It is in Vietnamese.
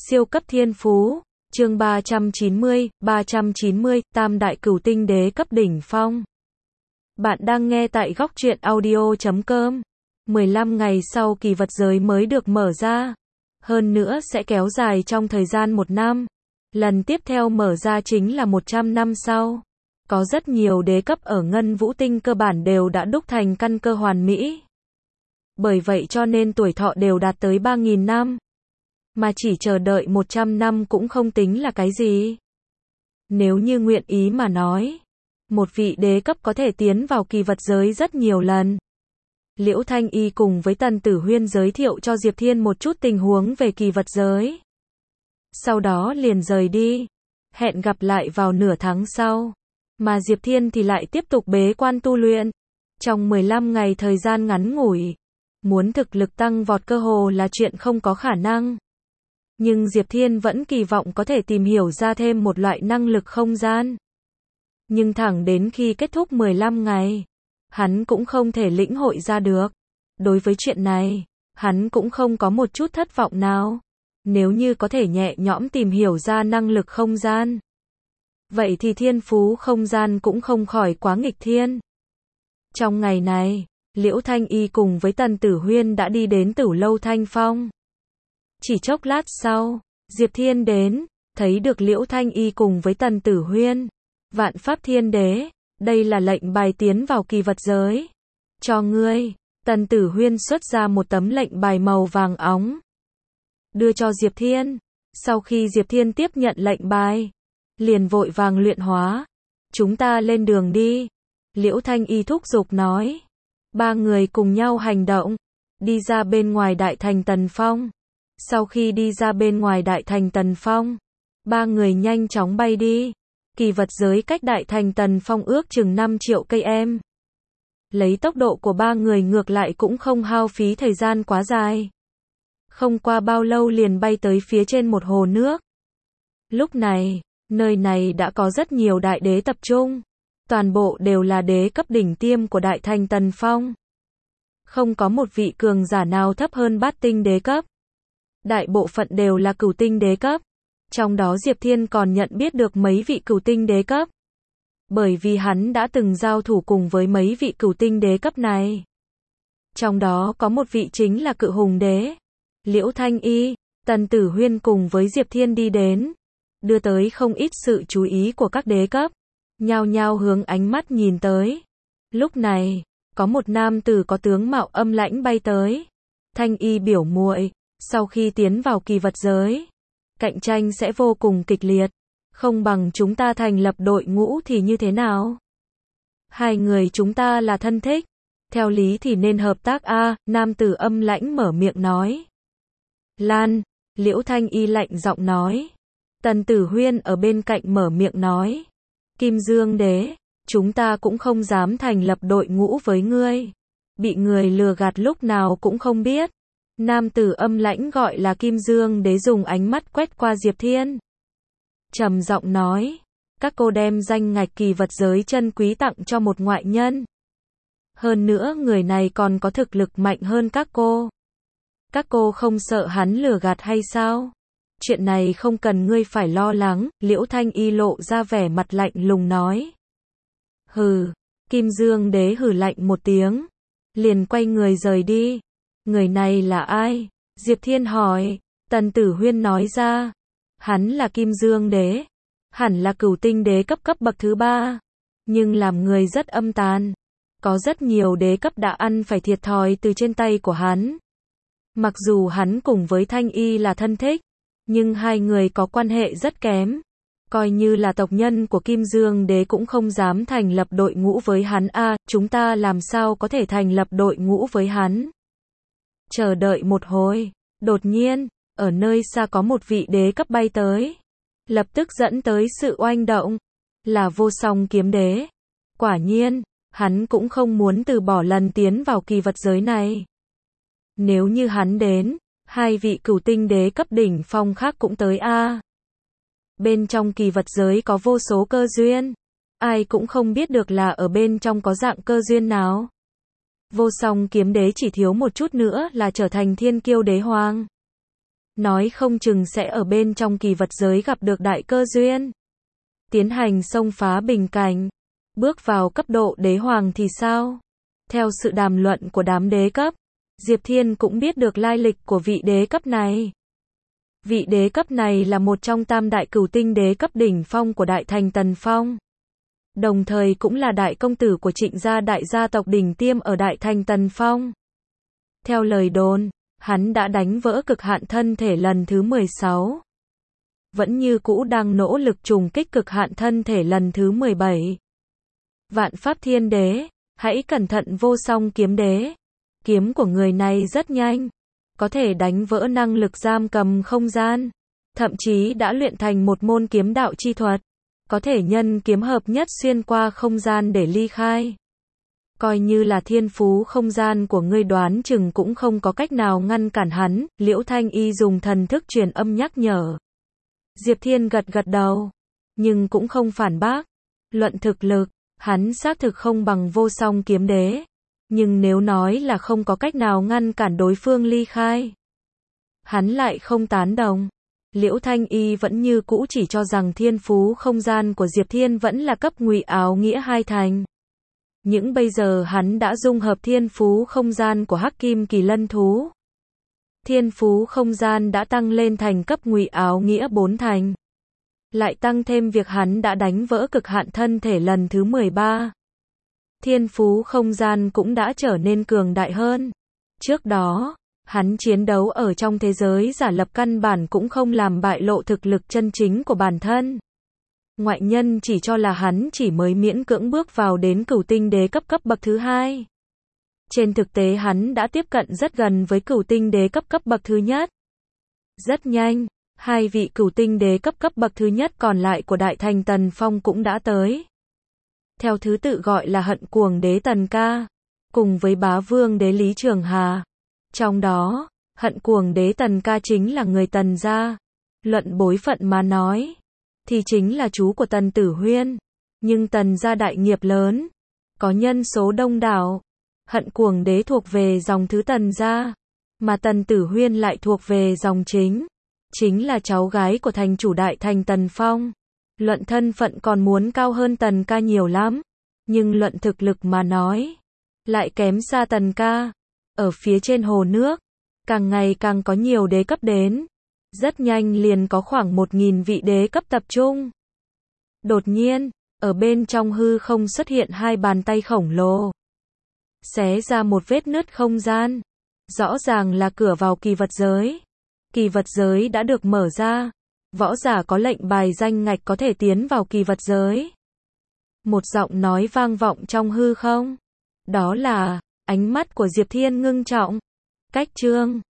Siêu cấp thiên phú, chương 390, Tam đại cửu tinh đế cấp đỉnh phong. Bạn đang nghe tại góc truyện audio.com. 15 ngày sau kỳ vật giới mới được mở ra. Hơn nữa sẽ kéo dài trong thời gian 1 năm. Lần tiếp theo mở ra chính là 100 năm sau. Có rất nhiều đế cấp ở Ngân Vũ Tinh cơ bản đều đã đúc thành căn cơ hoàn mỹ. Bởi vậy cho nên tuổi thọ đều đạt tới 3.000 năm. Mà chỉ chờ đợi 100 năm cũng không tính là cái gì. Nếu như nguyện ý mà nói, một vị đế cấp có thể tiến vào kỳ vật giới rất nhiều lần. Liễu Thanh Y cùng với Tần Tử Huyên giới thiệu cho Diệp Thiên một chút tình huống về kỳ vật giới. Sau đó liền rời đi, hẹn gặp lại vào nửa tháng sau. Mà Diệp Thiên thì lại tiếp tục bế quan tu luyện. Trong 15 ngày thời gian ngắn ngủi, muốn thực lực tăng vọt cơ hồ là chuyện không có khả năng. Nhưng Diệp Thiên vẫn kỳ vọng có thể tìm hiểu ra thêm một loại năng lực không gian. Nhưng thẳng đến khi kết thúc 15 ngày, hắn cũng không thể lĩnh hội ra được. Đối với chuyện này, hắn cũng không có một chút thất vọng nào. Nếu như có thể nhẹ nhõm tìm hiểu ra năng lực không gian, vậy thì thiên phú không gian cũng không khỏi quá nghịch thiên. Trong ngày này, Liễu Thanh Y cùng với Tần Tử Huyên đã đi đến Tử Lâu Thanh Phong. Chỉ chốc lát sau, Diệp Thiên đến, thấy được Liễu Thanh Y cùng với Tần Tử Huyên. Vạn Pháp Thiên Đế, đây là lệnh bài tiến vào kỳ vật giới. Cho ngươi. Tần Tử Huyên xuất ra một tấm lệnh bài màu vàng óng, đưa cho Diệp Thiên. Sau khi Diệp Thiên tiếp nhận lệnh bài, liền vội vàng luyện hóa. Chúng ta lên đường đi. Liễu Thanh Y thúc giục nói. Ba người cùng nhau hành động, đi ra bên ngoài Đại Thành Tần Phong. Sau khi đi ra bên ngoài Đại Thành Tần Phong, ba người nhanh chóng bay đi. Kỳ vật giới cách Đại Thành Tần Phong ước chừng 5 triệu cây em. Lấy tốc độ của ba người ngược lại cũng không hao phí thời gian quá dài. Không qua bao lâu liền bay tới phía trên một hồ nước. Lúc này, nơi này đã có rất nhiều đại đế tập trung. Toàn bộ đều là đế cấp đỉnh tiêm của Đại Thành Tần Phong. Không có một vị cường giả nào thấp hơn bát tinh đế cấp. Đại bộ phận đều là cửu tinh đế cấp. Trong đó Diệp Thiên còn nhận biết được mấy vị cửu tinh đế cấp. Bởi vì hắn đã từng giao thủ cùng với mấy vị cửu tinh đế cấp này. Trong đó có một vị chính là Cự Hùng Đế. Liễu Thanh Y, Tần Tử Huyên cùng với Diệp Thiên đi đến, đưa tới không ít sự chú ý của các đế cấp. Nhao nhao hướng ánh mắt nhìn tới. Lúc này, có một nam tử có tướng mạo âm lãnh bay tới. Thanh Y biểu muội, sau khi tiến vào kỳ vật giới, cạnh tranh sẽ vô cùng kịch liệt. Không bằng chúng ta thành lập đội ngũ thì như thế nào? Hai người chúng ta là thân thích, theo lý thì nên hợp tác a. Nam tử âm lãnh mở miệng nói. Lan, Liễu Thanh Y lạnh giọng nói. Tần Tử Huyên ở bên cạnh mở miệng nói. Kim Dương Đế, chúng ta cũng không dám thành lập đội ngũ với ngươi. Bị người lừa gạt lúc nào cũng không biết. Nam tử âm lãnh gọi là Kim Dương Đế dùng ánh mắt quét qua Diệp Thiên. Trầm giọng nói, các cô đem danh ngạch kỳ vật giới chân quý tặng cho một ngoại nhân. Hơn nữa người này còn có thực lực mạnh hơn các cô. Các cô không sợ hắn lừa gạt hay sao? Chuyện này không cần ngươi phải lo lắng. Liễu Thanh Y lộ ra vẻ mặt lạnh lùng nói. Hừ, Kim Dương Đế hừ lạnh một tiếng, liền quay người rời đi. Người này là ai? Diệp Thiên hỏi. Tần Tử Huyên nói ra. Hắn là Kim Dương Đế. Hẳn là cửu tinh đế cấp bậc thứ 3. Nhưng làm người rất âm tàn. Có rất nhiều đế cấp đã ăn phải thiệt thòi từ trên tay của hắn. Mặc dù hắn cùng với Thanh Y là thân thích, nhưng hai người có quan hệ rất kém. Coi như là tộc nhân của Kim Dương Đế cũng không dám thành lập đội ngũ với hắn a. Chúng ta làm sao có thể thành lập đội ngũ với hắn? Chờ đợi một hồi, đột nhiên, ở nơi xa có một vị đế cấp bay tới. Lập tức dẫn tới sự oanh động. Là Vô Song Kiếm Đế. Quả nhiên, hắn cũng không muốn từ bỏ lần tiến vào kỳ vật giới này. Nếu như hắn đến, hai vị cửu tinh đế cấp đỉnh phong khác cũng tới a. Bên trong kỳ vật giới có vô số cơ duyên. Ai cũng không biết được là ở bên trong có dạng cơ duyên nào. Vô Song Kiếm Đế chỉ thiếu một chút nữa là trở thành thiên kiêu đế hoàng. nói không chừng sẽ ở bên trong kỳ vật giới gặp được đại cơ duyên. Tiến hành xông phá bình cảnh, bước vào cấp độ đế hoàng thì sao? Theo sự đàm luận của đám đế cấp, Diệp Thiên cũng biết được lai lịch của vị đế cấp này. Vị đế cấp này là một trong tam đại cửu tinh đế cấp đỉnh phong của Đại Thành Tần Phong. Đồng thời cũng là đại công tử của Trịnh gia đại gia tộc đỉnh tiêm ở Đại Thành Tần Phong. Theo lời đồn, hắn đã đánh vỡ cực hạn thân thể lần thứ 16. Vẫn như cũ đang nỗ lực trùng kích cực hạn thân thể lần thứ 17. Vạn Pháp Thiên Đế, hãy cẩn thận Vô Song Kiếm Đế. Kiếm của người này rất nhanh, có thể đánh vỡ năng lực giam cầm không gian, thậm chí đã luyện thành một môn kiếm đạo chi thuật, có thể nhân kiếm hợp nhất xuyên qua không gian để ly khai. Coi như là thiên phú không gian của ngươi đoán chừng cũng không có cách nào ngăn cản hắn, Liễu Thanh Y dùng thần thức truyền âm nhắc nhở. Diệp Thiên gật gật đầu, nhưng cũng không phản bác. Luận thực lực, hắn xác thực không bằng Vô Song Kiếm Đế. Nhưng nếu nói là không có cách nào ngăn cản đối phương ly khai, hắn lại không tán đồng. Liễu Thanh Y vẫn như cũ chỉ cho rằng thiên phú không gian của Diệp Thiên vẫn là cấp ngụy áo nghĩa hai thành. Nhưng bây giờ hắn đã dung hợp thiên phú không gian của Hắc Kim Kỳ Lân Thú. Thiên phú không gian đã tăng lên thành cấp ngụy áo nghĩa 4 thành. Lại tăng thêm việc hắn đã đánh vỡ cực hạn thân thể lần thứ 13. Thiên phú không gian cũng đã trở nên cường đại hơn. Trước đó, hắn chiến đấu ở trong thế giới giả lập căn bản cũng không làm bại lộ thực lực chân chính của bản thân. Ngoại nhân chỉ cho là hắn chỉ mới miễn cưỡng bước vào đến cửu tinh đế cấp bậc thứ 2. Trên thực tế hắn đã tiếp cận rất gần với cửu tinh đế cấp bậc thứ nhất. Rất nhanh, hai vị cửu tinh đế cấp bậc thứ nhất còn lại của Đại Thành Tần Phong cũng đã tới. Theo thứ tự gọi là Hận Cuồng Đế Tần Ca, cùng với Bá Vương Đế Lý Trường Hà. Trong đó, Hận Cuồng Đế Tần Ca chính là người Tần gia. Luận bối phận mà nói, thì chính là chú của Tần Tử Huyên. Nhưng Tần gia đại nghiệp lớn, có nhân số đông đảo. Hận Cuồng Đế thuộc về dòng thứ Tần gia, mà Tần Tử Huyên lại thuộc về dòng chính là cháu gái của thành chủ Đại Thành Tần Phong. Luận thân phận còn muốn cao hơn Tần Ca nhiều lắm, nhưng luận thực lực mà nói, lại kém xa Tần Ca. Ở phía trên hồ nước, càng ngày càng có nhiều đế cấp đến, rất nhanh liền có khoảng 1000 vị đế cấp tập trung. Đột nhiên, ở bên trong hư không xuất hiện hai bàn tay khổng lồ, xé ra một vết nứt không gian, rõ ràng là cửa vào kỳ vật giới. Kỳ vật giới đã được mở ra. Võ giả có lệnh bài danh ngạch có thể tiến vào kỳ vật giới. Một giọng nói vang vọng trong hư không. Đó là, ánh mắt của Diệp Thiên ngưng trọng. Cách chương